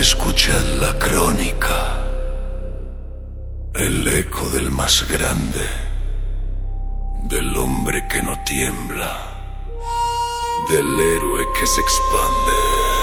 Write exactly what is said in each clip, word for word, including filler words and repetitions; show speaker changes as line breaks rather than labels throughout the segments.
Escuchad la crónica, el eco del más grande, del hombre que no tiembla, del héroe que se expande.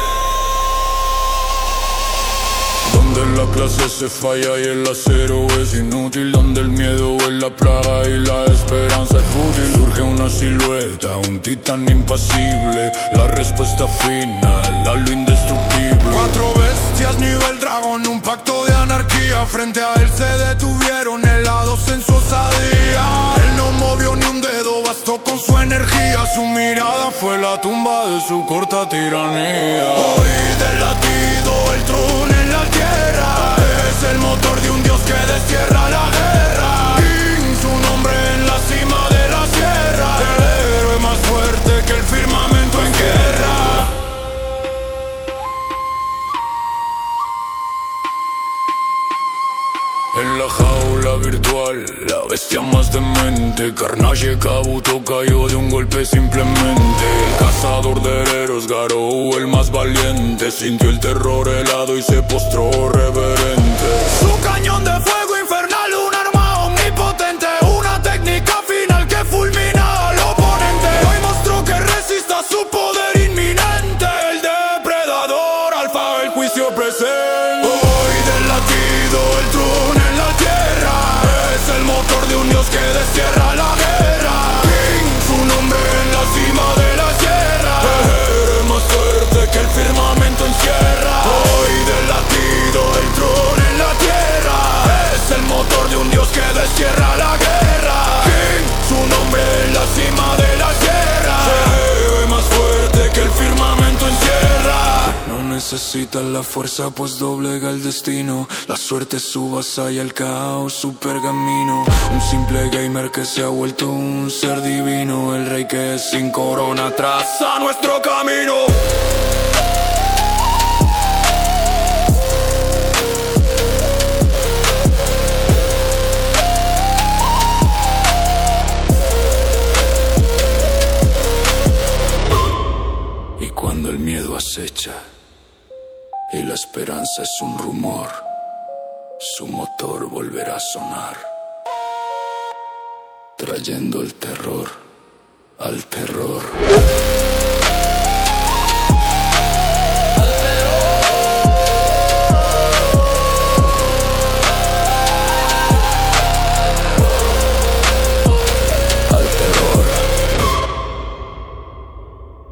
Donde la clase se falla y el acero es inútil, donde el miedo es la plaga y la esperanza es fútil. Surge una silueta, un titán impasible, la respuesta final a lo indestructible. Cuatro bestias nivel dragón, un pacto de anarquía. Frente a él se detuvieron helados en su osadía. Él no movió ni un dedo, bastó con su energía. Su mirada fue la tumba de su corta tiranía. Hoy del latido el trono en la tierra, es el motor de un dios que destierra la guerra. King, su nombre en la cima de la sierra, el héroe más fuerte que el firmamento en guerra. En la jaula virtual, la bestia más demente. Carnage Kabuto cayó de un golpe simplemente. El cazador de héroes, Garou, el más valiente, sintió el terror helado y se postró reverente. Su cañón de fuego infernal, un arma omnipotente, una técnica final que fulmina al oponente. Hoy mostró que resista su poder inminente, el depredador alfa, el juicio presente. Hoy del latido el trono en la tierra, es el motor de un dios que destierra la guerra. King, su nombre en la cima de la sierra, el héroe más fuerte que el firmamento encierra. Hoy del latido el trono en la tierra, es el motor de un dios que destierra la guerra. King, su nombre en la cima de la sierra, el héroe más fuerte que el firmamento encierra. No necesita la fuerza pues doblega el destino, la suerte es su vasalla, el caos su pergamino. Un simple gamer que se ha vuelto un ser divino, el rey que sin corona traza nuestro camino. Y cuando el miedo acecha y la esperanza es un rumor, su motor volverá a sonar, trayendo el terror al terror.